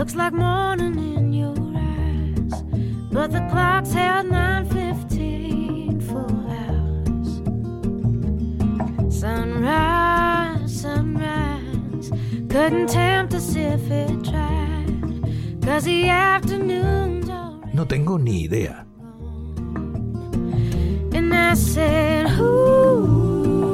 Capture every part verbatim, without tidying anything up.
Looks like morning in your eyes, but the clock's held nine fifteen full hours. Sunrise, sunrise, couldn't tempt us if it tried, 'cause the afternoon's already No tengo ni idea. and I said, ooh.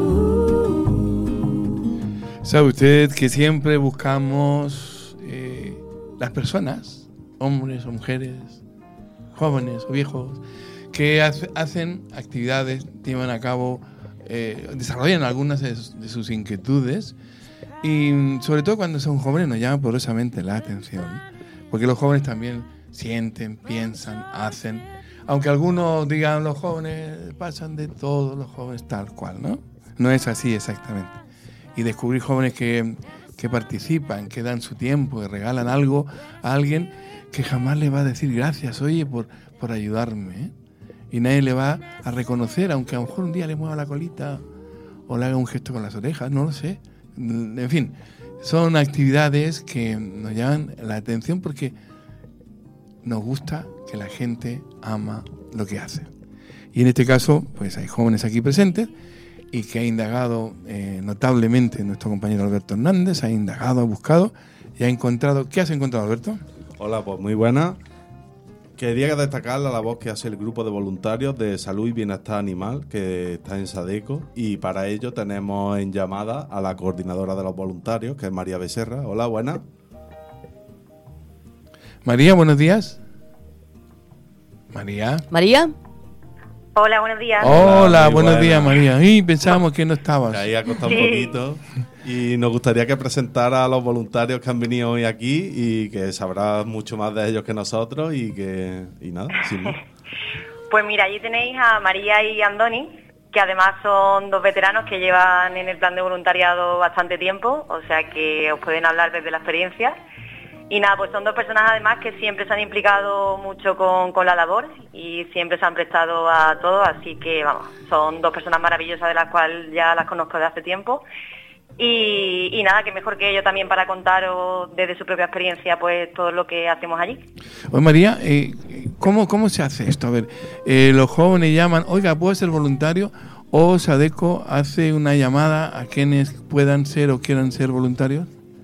¿Sabe usted que siempre buscamos eh, las personas, hombres o mujeres, jóvenes o viejos, que hace, hacen actividades, llevan a cabo, eh, desarrollan algunas de sus, de sus inquietudes y sobre todo cuando son jóvenes nos llama poderosamente la atención, porque los jóvenes también sienten, piensan, hacen, aunque algunos digan los jóvenes pasan de todo, los jóvenes tal cual, ¿no? No es así exactamente. Y descubrir jóvenes que, que participan, que dan su tiempo, que regalan algo a alguien que jamás le va a decir gracias, oye, por, por ayudarme, ¿eh? Y nadie le va a reconocer, aunque a lo mejor un día le mueva la colita o le haga un gesto con las orejas, no lo sé. En fin, son actividades que nos llaman la atención porque nos gusta que la gente ama lo que hace. Y en este caso, pues hay jóvenes aquí presentes y que ha indagado eh, notablemente nuestro compañero Alberto Hernández, ha indagado, ha buscado y ha encontrado... ¿Qué has encontrado, Alberto? Hola, pues muy buena. Quería destacar la labor que hace el grupo de voluntarios de salud y bienestar animal que está en Sadeco, y para ello tenemos en llamada a la coordinadora de los voluntarios, que es María Becerra. Hola, buenas. María, buenos días. María. María. Hola, buenos días. Hola, Hola, muy buenos buena. días, María. Y pensábamos que no estabas. Que ahí ha costado Sí. un poquito. Y nos gustaría que presentara a los voluntarios que han venido hoy aquí y que sabrá mucho más de ellos que nosotros y que y nada, sin más. Pues mira, allí tenéis a María y Andoni, que además son dos veteranos que llevan en el plan de voluntariado bastante tiempo, o sea que os pueden hablar desde la experiencia. Y nada, pues son dos personas además que siempre se han implicado mucho con, con la labor y siempre se han prestado a todo, así que vamos, son dos personas maravillosas de las cuales ya las conozco de hace tiempo. Y, y nada, que mejor que ellos también para contaros desde su propia experiencia pues todo lo que hacemos allí. Oye, María, eh, ¿cómo, ¿cómo se hace esto? A ver, eh, los jóvenes llaman, oiga, ¿puedo ser voluntario? ¿O Sadeco hace una llamada a quienes puedan ser o quieran ser voluntarios?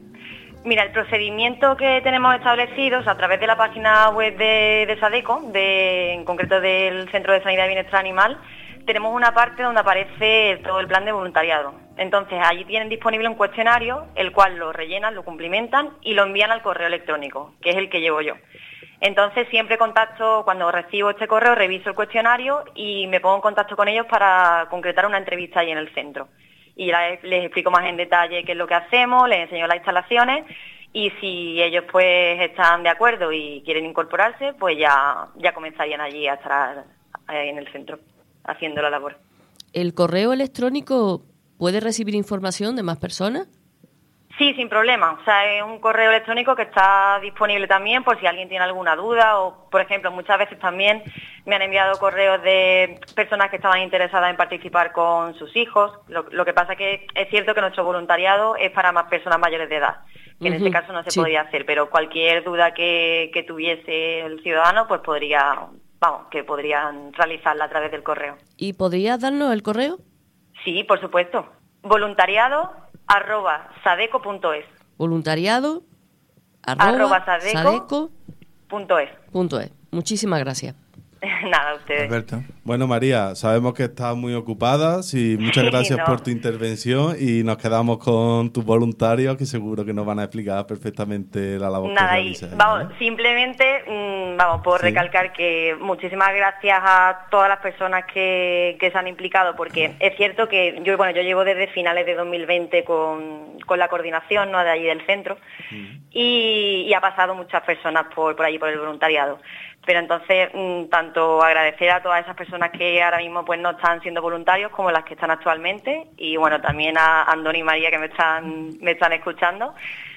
Mira, el procedimiento que tenemos establecido a través de la página web de, de Sadeco, de, en concreto del Centro de Sanidad y Bienestar Animal, tenemos una parte donde aparece todo el plan de voluntariado. Entonces, allí tienen disponible un cuestionario, el cual lo rellenan, lo cumplimentan y lo envían al correo electrónico, que es el que llevo yo. Entonces, siempre contacto, cuando recibo este correo, reviso el cuestionario y me pongo en contacto con ellos para concretar una entrevista allí en el centro. Y les, les explico más en detalle qué es lo que hacemos, les enseño las instalaciones y si ellos pues están de acuerdo y quieren incorporarse, pues ya, ya comenzarían allí a estar en el centro haciendo la labor. ¿El correo electrónico puede recibir información de más personas? Sí, sin problema. O sea, es un correo electrónico que está disponible también por si alguien tiene alguna duda o, por ejemplo, muchas veces también me han enviado correos de personas que estaban interesadas en participar con sus hijos. Lo, lo que pasa es que es cierto que nuestro voluntariado es para más personas mayores de edad, que uh-huh. en este caso no se sí. podría hacer, pero cualquier duda que, que tuviese el ciudadano, pues podría, vamos, que podrían realizarla a través del correo. ¿Y podrías darnos el correo? Sí, por supuesto. Voluntariado arroba sadeco punto es. Voluntariado arroba, arroba sadeco punto es. Punto es. Muchísimas gracias. Nada, ustedes. Alberto. Bueno, María, sabemos que estás muy ocupada, sí, muchas gracias no. por tu intervención y nos quedamos con tus voluntarios que seguro que nos van a explicar perfectamente la labor Nada, que realizas. Y, vamos, ¿no? Simplemente, mmm, vamos, por sí. recalcar que muchísimas gracias a todas las personas que, que se han implicado, porque es cierto que yo, bueno, yo llevo desde finales de dos mil veinte con, con la coordinación, ¿no?, de allí del centro, mm. y, y ha pasado muchas personas por, por allí, por el voluntariado. Pero entonces, mmm, tanto agradecer a todas esas personas que ahora mismo pues no están siendo voluntarios como las que están actualmente, y bueno, también a Andoni y María que me están me están escuchando,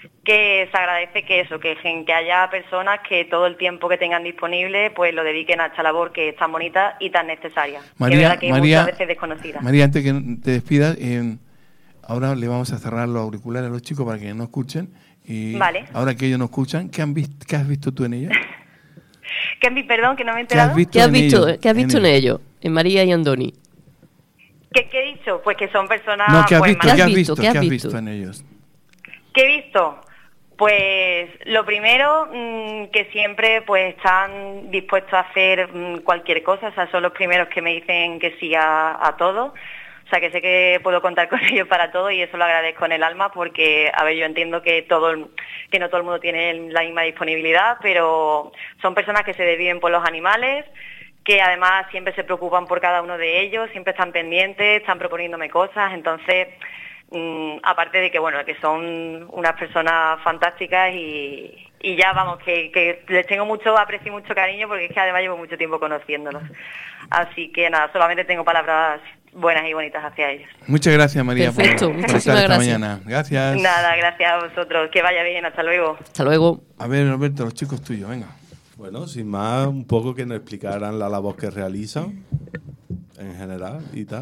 que se agradece que eso, que, que haya personas que todo el tiempo que tengan disponible pues lo dediquen a esta labor que es tan bonita y tan necesaria, María, que es verdad que María, muchas veces desconocida. María, antes que te despidas, eh, ahora le vamos a cerrar los auriculares a los chicos para que no escuchen Y Vale. ahora que ellos no escuchan, ¿qué, han visto, ¿qué has visto tú en ellos? ¿Qué han vi- perdón, que no me he ¿Qué has enterado? visto, ¿Qué has en, visto, ellos? ¿qué has visto en ellos? En María y Andoni. ¿Qué, qué he dicho? Pues que son personas... No, ¿qué has pues, visto? más- ¿Qué has visto? visto? ¿Qué has ¿Qué has visto? visto en ellos? ¿Qué he visto? Pues lo primero, mmm, que siempre pues están dispuestos a hacer mmm, cualquier cosa, o sea, son los primeros que me dicen que sí a, a todo, o sea, que sé que puedo contar con ellos para todo y eso lo agradezco en el alma porque, a ver, yo entiendo que todo el- que no todo el mundo tiene la misma disponibilidad, pero son personas que se desviven por los animales, que además siempre se preocupan por cada uno de ellos, siempre están pendientes, están proponiéndome cosas, entonces... Mm, aparte de que bueno que son unas personas fantásticas y, y ya vamos que, que les tengo mucho aprecio y mucho cariño porque es que además llevo mucho tiempo conociéndolos, así que nada, solamente tengo palabras buenas y bonitas hacia ellos. Muchas gracias, María, Perfecto, por, por muchísimas estar esta gracias. mañana. Gracias. Nada, gracias a vosotros, que vaya bien, hasta luego. Hasta luego. A ver, Roberto, los chicos tuyos, venga. Bueno, sin más, un poco que nos explicaran la labor que realizan en general y tal.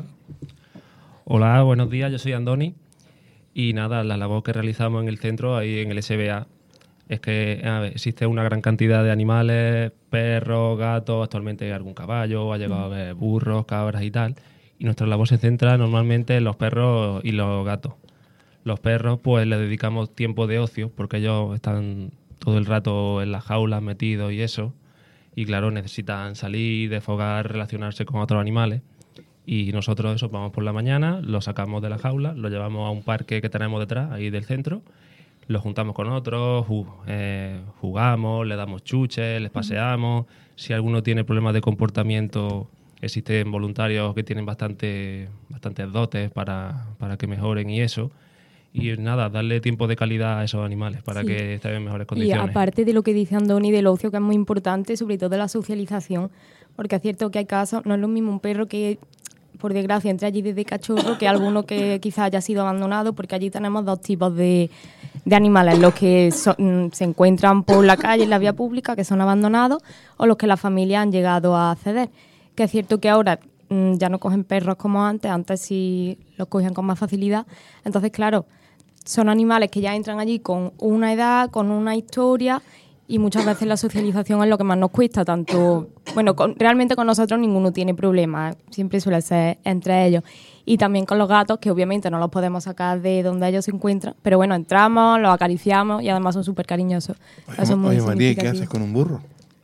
Hola, buenos días, yo soy Andoni y nada, la labor que realizamos en el centro, ahí en el S B A, es que a ver, existe una gran cantidad de animales, perros, gatos, actualmente hay algún caballo, ha llegado a haber burros, cabras y tal, y nuestra labor se centra normalmente en los perros y los gatos. Los perros pues les dedicamos tiempo de ocio porque ellos están todo el rato en las jaulas metidos y eso, y claro, necesitan salir, desfogar, relacionarse con otros animales. Y nosotros eso vamos por la mañana, lo sacamos de la jaula, lo llevamos a un parque que tenemos detrás, ahí del centro, lo juntamos con otros, ju- eh, jugamos, le damos chuches, les paseamos. Si alguno tiene problemas de comportamiento, existen voluntarios que tienen bastante, bastantes dotes para, para que mejoren y eso. Y nada, darle tiempo de calidad a esos animales para Sí. que estén en mejores Y condiciones. aparte de lo que dice Andoni del ocio, que es muy importante, sobre todo la socialización, porque es cierto que hay casos, no es lo mismo un perro que, por desgracia, entre allí desde cachorro que alguno que quizás haya sido abandonado, porque allí tenemos dos tipos de, de animales, los que son- se encuentran por la calle, en la vía pública, que son abandonados, o los que las familias han llegado a ceder. Que es cierto que ahora mm, ya no cogen perros como antes, antes sí los cogían con más facilidad. Entonces, claro, son animales que ya entran allí con una edad, con una historia, y muchas veces la socialización es lo que más nos cuesta, tanto, bueno, con- realmente con nosotros ninguno tiene problemas, siempre suele ser entre ellos. Y también con los gatos, que obviamente no los podemos sacar de donde ellos se encuentran, pero bueno, entramos, los acariciamos y además son súper cariñosos. Eso es Oye, muy oye, María, ¿y qué significativo. haces con un burro?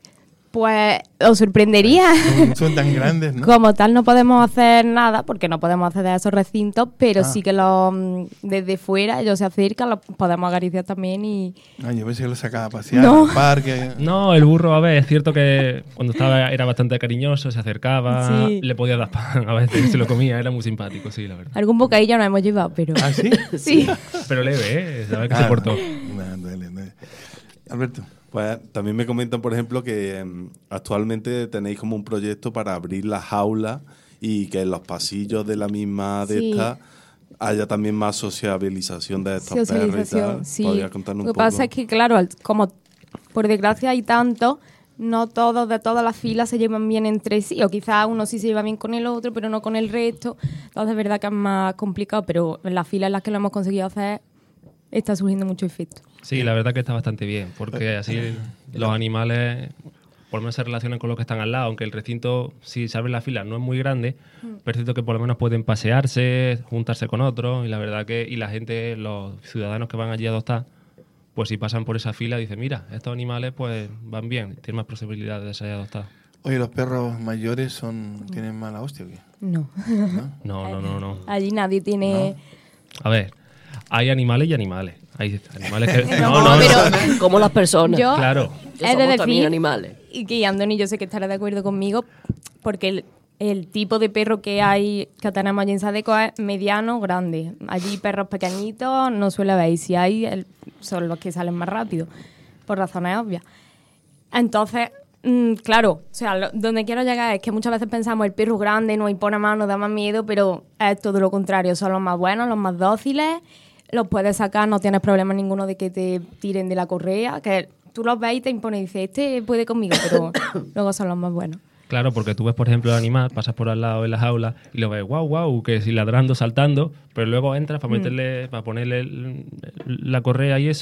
Pues os sorprendería. Son, son tan grandes, ¿no? Como tal no podemos hacer nada porque no podemos acceder a esos recintos, pero Ah. sí que los, mm, desde fuera ellos se acercan, los podemos acariciar también y... Ah, yo pensé que lo sacaba a pasear No. al parque. No, el burro, a ver, es cierto que cuando estaba era bastante cariñoso, se acercaba, Sí. le podía dar pan, a veces se lo comía, era muy simpático, sí, la verdad. Algún bocadillo nos hemos llevado, pero... ¿Ah, sí? Sí. Pero leve, ¿eh? Sabes que Ah, se portó. no, no, dale, dale. Alberto. Pues también me comentan, por ejemplo, que em, actualmente tenéis como un proyecto para abrir las jaulas y que en los pasillos de la misma de Sí. esta haya también más sociabilización de estos perros y Socialización, tal. sí. ¿Podrías contarnos Lo un que poco? pasa es que, claro, al- como por desgracia hay tantos, no todos de todas las filas se llevan bien entre sí, o quizás uno sí se lleva bien con el otro, pero no con el resto. Entonces es verdad que es más complicado, pero en las filas en las que lo hemos conseguido hacer está surgiendo mucho efecto. Sí, la verdad que está bastante bien, porque así los animales por lo menos se relacionan con los que están al lado, aunque el recinto, si se abre la fila, no es muy grande, pero es cierto que por lo menos pueden pasearse, juntarse con otros, y la verdad que y la gente, los ciudadanos que van allí a adoptar, pues si pasan por esa fila, dicen, mira, estos animales pues van bien, tienen más posibilidades de ser adoptados. Oye, ¿los perros mayores son tienen mala hostia o qué? No. No, no, no, no. Allí nadie tiene... A ver, hay animales y animales. Hay animales que... No, No, no, no. pero como las personas. Yo- Claro. Que He de somos decir- también animales. Y que Andoni, yo sé que estará de acuerdo conmigo, porque el, el tipo de perro que hay, que tenemos allí en Sadeco es mediano, grande. Allí perros pequeñitos no suele haber, y si hay, el- son los que salen más rápido, por razones obvias. Entonces, mm, claro, o sea, lo- donde quiero llegar es que muchas veces pensamos el perro grande no impone más, nos da más miedo, pero es todo lo contrario, son los más buenos, los más dóciles, los puedes sacar, no tienes problema ninguno de que te tiren de la correa, que tú los ves y te impone y dices, este puede conmigo, pero luego son los más buenos. Claro, porque tú ves, por ejemplo, el animal, pasas por al lado de la jaula y lo ves, guau, guau, que si ladrando, saltando, pero luego entras para meterle, para ponerle el- la correa y eso,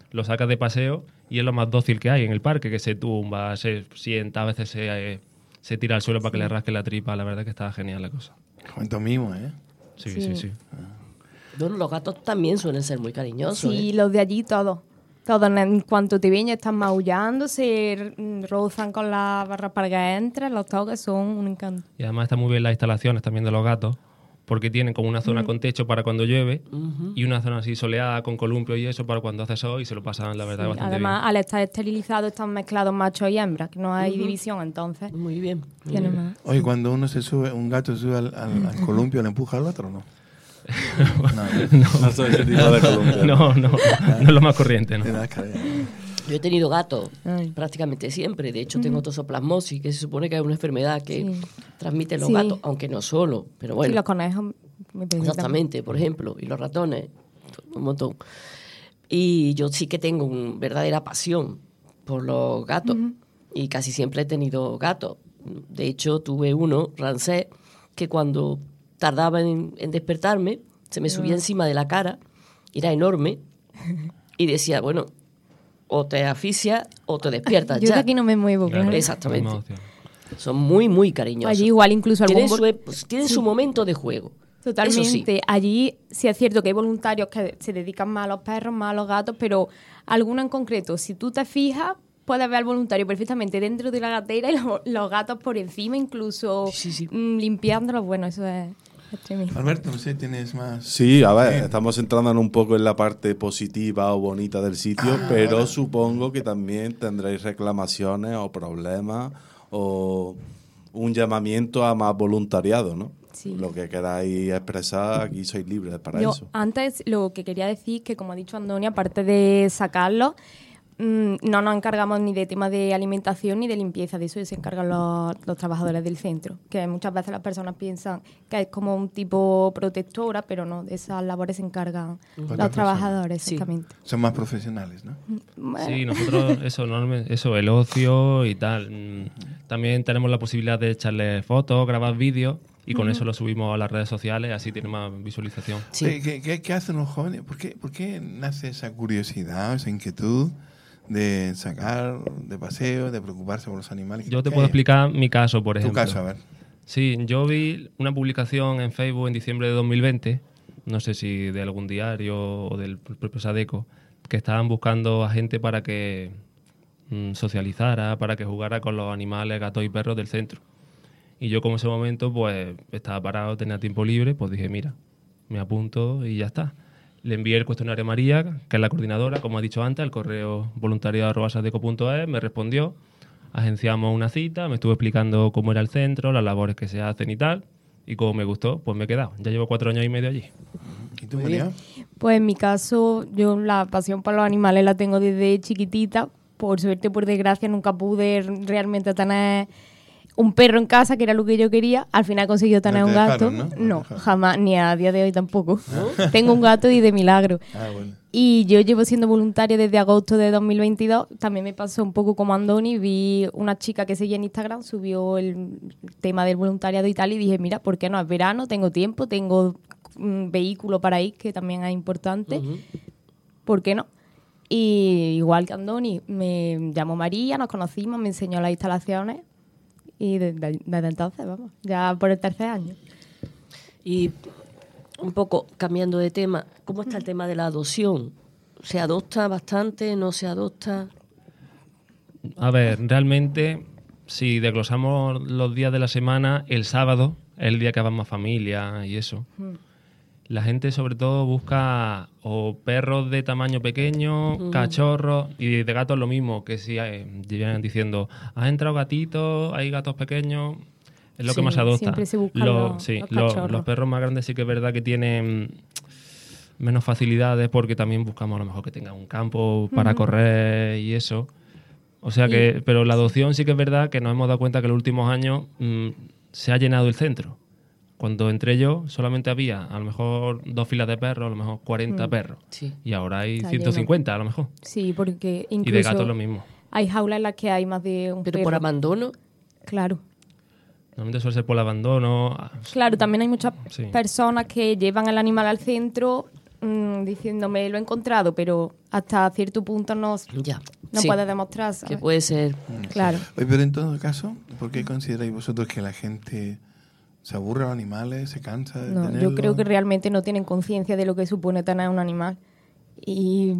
lo sacas de paseo y es lo más dócil que hay en el parque, que se tumba, se sienta, a veces se, eh, se tira al suelo para que le rasque la tripa. La verdad es que está genial la cosa. Cuánto mimo, ¿eh? Sí, Sí. sí, sí. Bueno, los gatos también suelen ser muy cariñosos. Sí, ¿eh? los de allí todos. Todos, en cuanto te ven, ya están maullando, se mm, rozan con la barra para que entren. Los toques son un encanto. Y además están muy bien las instalaciones también de los gatos, porque tienen como una zona con techo para cuando llueve y una zona así soleada con columpio y eso para cuando hace sol, y se lo pasan, la verdad, bastante Además, bien. al estar esterilizados, están mezclados machos y hembras, que no hay división, entonces. Muy bien. muy Tiene bien. más. Oye, cuando uno se sube, un gato se sube al, al- al columpio, ¿le empuja al otro o no? No soy ese tipo de colombiano. No, no, no es lo más corriente, ¿no? Te das cara. Yo he tenido gatos Ay. prácticamente siempre. De hecho, tengo tosoplasmosis, que se supone que es una enfermedad que Sí. transmiten los Sí. gatos, aunque no solo. Pero bueno, Sí, los conejos. me parece exactamente, por ejemplo, y los ratones, un montón. Y yo sí que tengo una verdadera pasión por los gatos. Y casi siempre he tenido gatos. De hecho, tuve uno, Rancés, que cuando tardaba en, en despertarme, se me subía encima de la cara, era enorme, y decía, bueno, o te asfixias o te despiertas Yo ya. de aquí no me muevo, Claro, claro. Exactamente. no hay más opción. Son muy, muy cariñosos. Allí igual incluso algún... Tienen, vol- su, ep- tienen su momento de juego. Totalmente. Eso sí. Allí sí es cierto que hay voluntarios que se dedican más a los perros, más a los gatos, pero alguno en concreto, si tú te fijas, puedes ver al voluntario perfectamente dentro de la gatera y los, los gatos por encima, incluso Sí, sí. mm, limpiándolos. Bueno, eso es, es tremendo. Alberto, no sé, tienes más... Sí, a ver, estamos centrándonos un poco en la parte positiva o bonita del sitio, Ah, pero ahora. supongo que también tendréis reclamaciones o problemas o un llamamiento a más voluntariado, ¿no? Sí. Lo que queráis expresar, aquí sois libres para Yo eso. antes lo que quería decir que, como ha dicho Antonia, aparte de sacarlos, mm, no nos encargamos ni de temas de alimentación ni de limpieza, de eso se encargan los, los trabajadores del centro, que muchas veces las personas piensan que es como un tipo protectora, pero no, de esas labores se encargan Otras los trabajadores, Sí. exactamente. Son más profesionales, ¿no? Bueno, Sí, nosotros, eso, normalmente, eso, el ocio y tal. Mm, También tenemos la posibilidad de echarle fotos, grabar vídeos y con eso lo subimos a las redes sociales, así tiene más visualización. Sí. ¿Qué, qué, qué- qué hacen los jóvenes? ¿Por qué, ¿Por qué nace esa curiosidad, esa inquietud de sacar de paseo, de preocuparse por los animales? Yo te ¿Qué puedo hay? explicar mi caso, por Tu ejemplo. caso, a ver. Sí, yo vi una publicación en Facebook en diciembre de dos mil veinte, no sé si de algún diario o del propio Sadeco, que estaban buscando a gente para que mm, socializara, para que jugara con los animales, gatos y perros del centro. Y yo como en ese momento pues estaba parado, tenía tiempo libre, pues dije, mira, me apunto y ya está. Le envié el cuestionario a María, que es la coordinadora, como he dicho antes, al correo voluntariado arroba sadeco punto es, me respondió, agenciamos una cita, me estuvo explicando cómo era el centro, las labores que se hacen y tal, y como me gustó, pues me he quedado. Ya llevo cuatro años y medio allí. ¿Y tú, Muy María? pues en mi caso, yo la pasión por los animales la tengo desde chiquitita. Por suerte, por desgracia, nunca pude realmente tener un perro en casa, que era lo que yo quería. Al final he conseguido tener No te un gato. dejaron, ¿no? No te No, dejaron. jamás, ni a día de hoy tampoco. Tengo un gato y de milagro. Ah, bueno. Y yo llevo siendo voluntaria desde agosto de dos mil veintidós. También me pasó un poco como Andoni. Vi una chica que seguía en Instagram, subió el tema del voluntariado y tal, y dije, mira, ¿por qué no? Es verano, tengo tiempo, tengo un vehículo para ir, que también es importante. Ujú. ¿Por qué no? Y igual que Andoni, me llamó María, nos conocimos, me enseñó las instalaciones y desde, desde entonces, vamos, ya por el tercer año. Y un poco cambiando de tema, ¿cómo está el tema de la adopción? ¿Se adopta bastante? ¿No se adopta? A ver, realmente, si desglosamos los días de la semana, el sábado es el día que van más familia y eso. La gente sobre todo busca o perros de tamaño pequeño, cachorros, y de gatos lo mismo, que si eh, llevan diciendo, has entrado gatitos, hay gatos pequeños, es lo Sí, que más se adopta. siempre se buscan Los- los- sí, los los- cachorros. los perros más grandes sí que es verdad que tienen menos facilidades porque también buscamos a lo mejor que tengan un campo para correr y eso. O sea que, pero la adopción sí que es verdad que nos hemos dado cuenta que en los últimos años mm, se ha llenado el centro. Cuando entré yo solamente había a lo mejor dos filas de perros, a lo mejor cuarenta perros. Sí. Y ahora hay Está ciento cincuenta a lo mejor. Sí, porque Y incluso de gatos lo mismo. hay jaulas en las que hay más de un Pero perro. por abandono, Claro. Normalmente suele ser por el abandono. Claro, también hay muchas Sí. personas que llevan el animal al centro mmm, diciéndome lo he encontrado, pero hasta cierto punto no, Ya. no Sí. puede demostrar, Que ¿sabes? puede ser. Claro. Oye, pero en todo caso, ¿por qué consideráis vosotros que la gente se aburre de los animales, se cansa de No, tenerlos? yo creo que realmente no tienen conciencia de lo que supone tener un animal. Y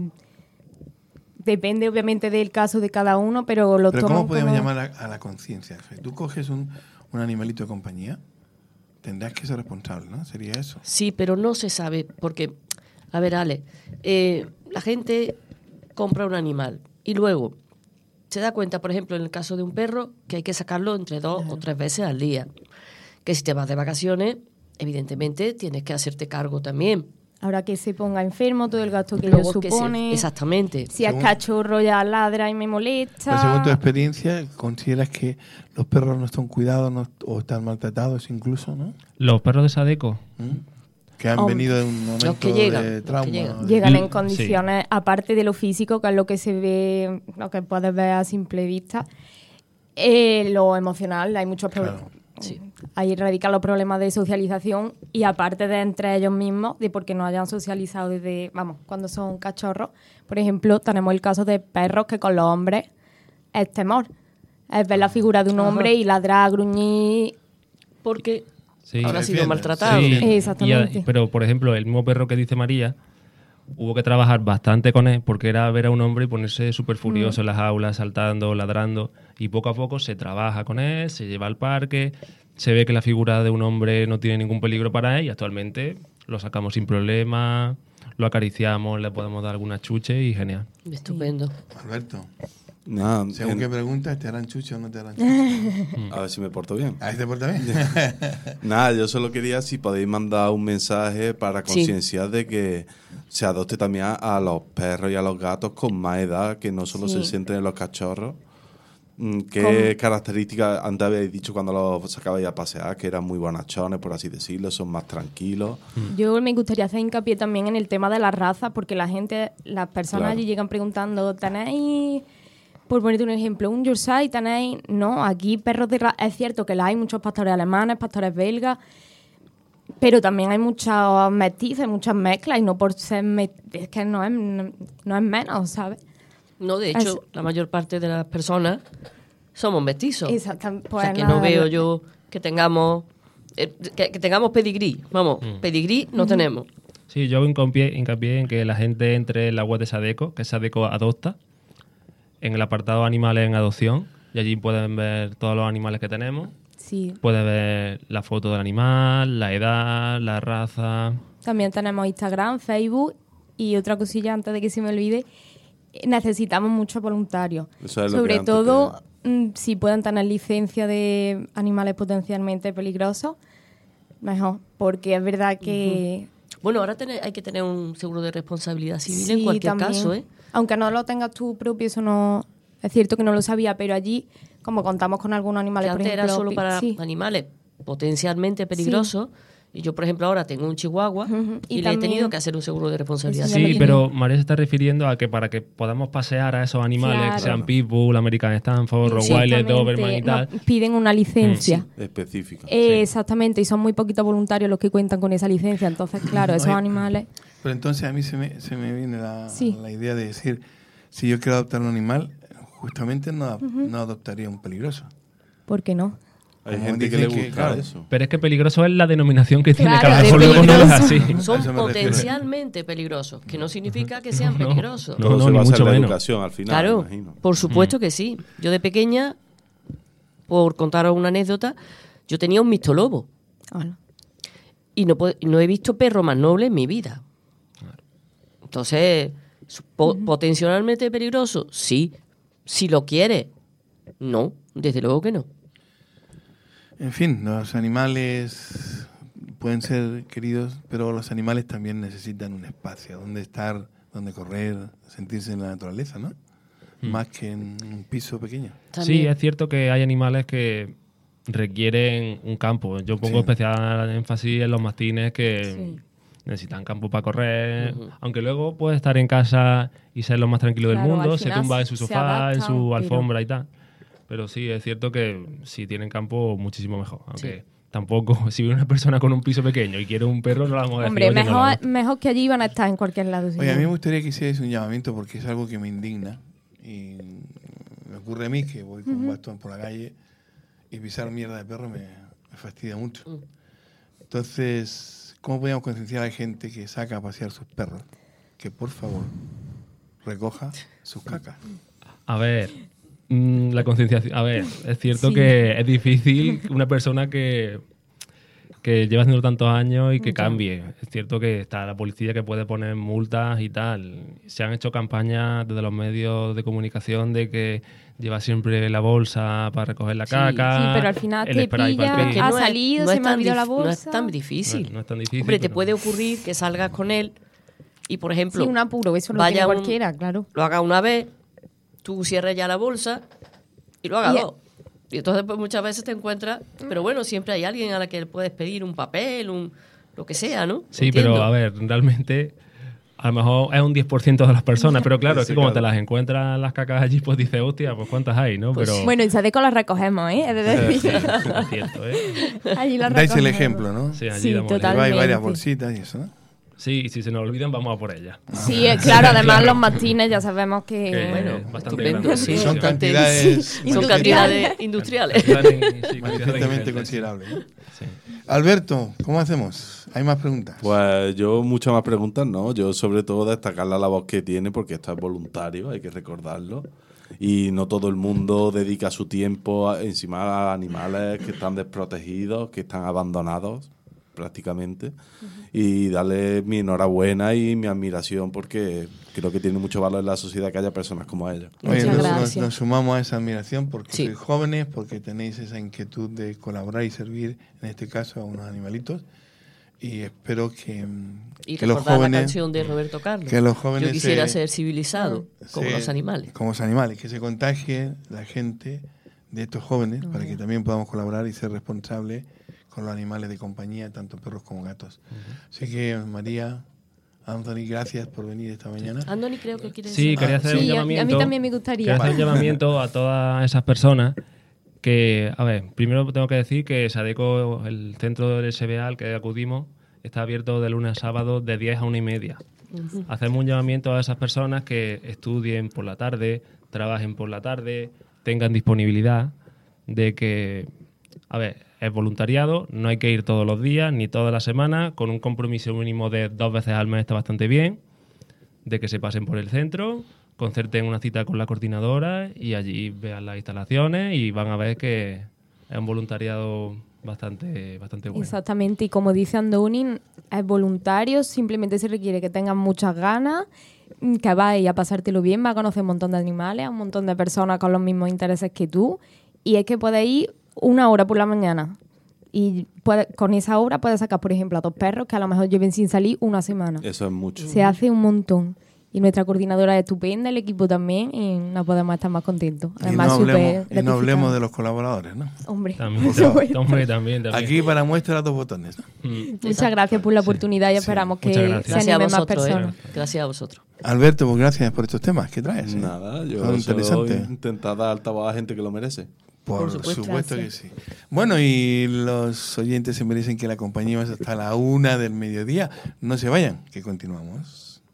depende obviamente del caso de cada uno, pero lo Pero toman ¿cómo podemos como- llamar a, a la conciencia? Si tú coges un, un animalito de compañía, tendrás que ser responsable, ¿no? Sería eso. Sí, pero no se sabe, porque, a ver, Ale, eh, la gente compra un animal y luego se da cuenta, por ejemplo, en el caso de un perro, que hay que sacarlo entre dos o tres veces al día. Que si te vas de vacaciones, evidentemente tienes que hacerte cargo también. Ahora que se ponga enfermo, todo el gasto que Luego ello que se- supone. exactamente. Si es Según- cachorro ya ladra y me molesta. Pero según tu experiencia, ¿consideras que los perros no están cuidados no- o están maltratados incluso, no? Los perros de Sadeco, ¿Mm? Que han Hombre, venido de un momento que llegan, de los que trauma. llegan. de- Llegan Sí. en condiciones, aparte de lo físico, que es lo que se ve, lo que puedes ver a simple vista, eh, lo emocional, hay muchos problemas. Claro. Sí. Ahí radican los problemas de socialización y aparte de entre ellos mismos, de porque no hayan socializado desde, vamos, cuando son cachorros. Por ejemplo, tenemos el caso de perros que con los hombres es temor. Es ver la figura de un hombre y ladrar, gruñir. Porque sí. habrá sido Defienden, maltratado. Sí, Exactamente. y a- pero, por ejemplo, el mismo perro que dice María, hubo que trabajar bastante con él porque era ver a un hombre y ponerse súper furioso en las aulas, saltando, ladrando. Y poco a poco se trabaja con él, se lleva al parque, se ve que la figura de un hombre no tiene ningún peligro para él y actualmente lo sacamos sin problema, lo acariciamos, le podemos dar alguna chuche y genial. Estupendo. Alberto, Nada, según en- qué preguntas, ¿te harán chucho o no te harán chucho? a ver si me porto bien. ¿A este porta bien? Nada, yo solo quería si podéis mandar un mensaje para Sí. concienciar de que se adopte también a, a los perros y a los gatos con más edad, que no solo Sí. se centren en los cachorros. Mm, ¿Qué características antes habéis dicho cuando los sacabais a pasear? Que eran muy bonachones, por así decirlo, son más tranquilos. Yo me gustaría hacer hincapié también en el tema de las razas, porque la gente, las personas Claro. allí llegan preguntando, ¿tenéis, por ponerte un ejemplo, un Yorkshire? ¿Tenéis? No, aquí perros de raza. Es cierto que la hay muchos pastores alemanes, pastores belgas, pero también hay muchas mestizas, muchas mezclas, y no por ser me- es que no es, no es menos, ¿sabes? No, de hecho, la mayor parte de las personas somos mestizos. Exactamente. o sea, Pues que nada, no veo lo- yo que tengamos eh, que, que tengamos pedigrí. Vamos, pedigrí no tenemos. Sí, yo hago hincapié, hincapié en que la gente entre en la web de Sadeco, que es Sadeco Adopta, en el apartado Animales en Adopción, y allí pueden ver todos los animales que tenemos. Sí. Puedes ver la foto del animal, la edad, la raza. También tenemos Instagram, Facebook y otra cosilla antes de que se me olvide. Necesitamos muchos voluntarios. Eso es lo que Sobre antes todo mm, si pueden tener licencia de animales potencialmente peligrosos, mejor. Porque es verdad que... Bueno, ahora tener- hay que tener un seguro de responsabilidad civil Sí, en cualquier también. caso, ¿eh? Aunque no lo tengas tú propio, eso no... Es cierto que no lo sabía, pero allí, como contamos con algunos Que animales, por antes ejemplo... era solo pi- para sí. animales potencialmente peligrosos. Y yo, por ejemplo, ahora tengo un chihuahua Ujú. y, Y le he también- tenido que hacer un seguro de responsabilidad Sí, Sí, civil. pero María se está refiriendo a que para que podamos pasear a esos animales, Claro. que sean Pitbull, American Stanford, Rottweiler, Exactamente, Doberman y tal. nos piden una licencia. Específica. Eh, Exactamente, y son muy poquitos voluntarios los que cuentan con esa licencia. Entonces, claro, esos Oye, animales... Pero entonces a mí se me, se me viene la, Sí. la idea de decir, si yo quiero adoptar un animal, justamente no, no adoptaría un peligroso. ¿Por qué no? Hay Como gente que dicen le que, gusta claro. eso. Pero es que peligroso es la denominación que tiene, Claro, que a lo de mejor luego no es peligroso. así. A Son eso me refiero. potencialmente peligrosos, que no significa que sean No, no. peligrosos. No, Todo no, se ni basa mucho en la menos. educación al final, Claro, me imagino. por supuesto que sí. Yo de pequeña, por contaros una anécdota, yo tenía un mixtolobo Bueno, y no, po- no he visto perro más noble en mi vida. Entonces, su- po- potencialmente peligroso, sí. Si lo quiere, no, desde luego que no. En fin, los animales pueden ser queridos, pero los animales también necesitan un espacio donde estar, donde correr, sentirse en la naturaleza, ¿no? Más que en un piso pequeño. Sí, También. es cierto que hay animales que requieren un campo. Yo pongo Sí. especial énfasis en los mastines que Sí. necesitan campo para correr. Aunque luego puede estar en casa y ser lo más tranquilo Claro, del mundo, al se final tumba en su se sofá, en adaptan, su pero- alfombra y tal. Pero sí, es cierto que si tienen campo, muchísimo mejor. Aunque tampoco, si viene una persona con un piso pequeño y quiere un perro, no la vamos a decir. Hombre, "Oye, no lo mejor, hago". mejor que allí van a estar en cualquier lado. Oye, a mí me gustaría que hicierais un llamamiento porque es algo que me indigna y me ocurre a mí que voy con un bastón por la calle y pisar mierda de perro me, me fastidia mucho. Entonces, ¿cómo podríamos concienciar a la gente que saca a pasear sus perros? Que por favor recoja sus cacas. A ver, mm, la concienciación. A ver, es cierto Sí. que es difícil una persona que, que lleva haciendo tantos años y que Ya. cambie. Es cierto que está la policía que puede poner multas y tal. Se han hecho campañas desde los medios de comunicación de que lleva siempre la bolsa para recoger la Sí. caca. Sí, pero al final el te spray para el pilla, pis. que ha no es- salido, no se es me ha tan olvidado la dif- No es bolsa. tan difícil. No, no es tan difícil. Hombre, te pero- puede ocurrir que salgas con él y, por ejemplo, Sí, un apuro, eso lo vaya tiene un- cualquiera, claro. lo haga una vez, tú cierres ya la bolsa y lo haga Y- dos. Y entonces pues muchas veces te encuentras, pero bueno, siempre hay alguien a la que le puedes pedir un papel, un lo que sea, ¿no? Sí, Entiendo. pero a ver, realmente a lo mejor es un diez por ciento de las personas, pero claro, es Sí, que como claro. te las encuentras las cacas allí, pues dices, hostia, pues cuántas hay, ¿no? Pues pero Bueno, en Sadeco las recogemos, ¿eh? He de decir. es cierto, ¿eh? Allí las Dais el recogemos. ejemplo, ¿no? Sí, allí Sí, damos el- total. Lleváis varias Totalmente. bolsitas y eso, ¿no? Sí, y si se nos olvidan, vamos a por ellas. Sí, eh, claro, además Claro. los mastines ya sabemos que... Que Bueno, es bastante estupendo, grande. sí. Son Sí. cantidades Son industriales. cantidades industriales. Sí, cantidades Manifiestamente ingentes. considerables, ¿no? Sí. Alberto, ¿cómo hacemos? ¿Hay más preguntas? Pues yo muchas más preguntas, ¿no? Yo sobre todo destacar la labor que tiene porque esto es voluntario, hay que recordarlo. Y no todo el mundo dedica su tiempo a- encima a animales que están desprotegidos, que están abandonados prácticamente. Y darle mi enhorabuena y mi admiración porque creo que tiene mucho valor en la sociedad que haya personas como ellos. Oye, Muchas nos, nos- gracias. nos sumamos a esa admiración porque Sí. sois jóvenes, porque tenéis esa inquietud de colaborar y servir, en este caso, a unos animalitos. Y espero que, mm, Y que los recordar la jóvenes, canción de Roberto Carlos. que los jóvenes Yo quisiera se- ser civilizado, como se- los animales. como los animales, que se contagie la gente de estos jóvenes para que también podamos colaborar y ser responsables con los animales de compañía, tanto perros como gatos. Así que, María, Anthony, gracias por venir esta mañana. Andoni creo que quiere Sí, decir quería algo. hacer un Sí, a- a mí llamamiento. también me gustaría. Quería hacer un Vale. llamamiento a todas esas personas que, a ver, primero tengo que decir que Sadeco, el centro del S B A al que acudimos, está abierto de lunes a sábado de diez a una y media. Hacemos un llamamiento a esas personas que estudien por la tarde, trabajen por la tarde, tengan disponibilidad de que, a ver, es voluntariado, no hay que ir todos los días ni todas las semanas, con un compromiso mínimo de dos veces al mes está bastante bien, de que se pasen por el centro, concerten una cita con la coordinadora y allí vean las instalaciones y van a ver que es un voluntariado bastante, bastante bueno. Exactamente, y como dice Andoni, es voluntario, simplemente se requiere que tengas muchas ganas, mm, que vayas a pasártelo bien, vas a conocer un montón de animales, a un montón de personas con los mismos intereses que tú, y es que puedes ir una hora por la mañana, y puede- con esa hora puedes sacar, por ejemplo, a dos perros que a lo mejor lleven sin salir una semana. Eso es mucho. Se hace un montón. Y nuestra coordinadora es estupenda, el equipo también, y no podemos estar más contentos. Y no, Además, hablemos, súper y no gratificante. hablemos de los colaboradores, ¿no? Hombre, También, por supuesto. hombre, también, también. Aquí para muestra los dos botones, ¿no? Mm. Muchas gracias por la oportunidad y esperamos que Muchas gracias. se Gracias a animen más vosotros, personas. eh. Gracias a vosotros. Alberto, pues gracias por estos temas que traes. ¿eh? Nada, yo Son solo interesantes. intentar dar altavoz a gente que lo merece. Por, Por supuesto. supuesto que Gracias. sí. Bueno, y los oyentes se merecen que la acompañemos hasta la una del mediodía. No se vayan, que continuamos.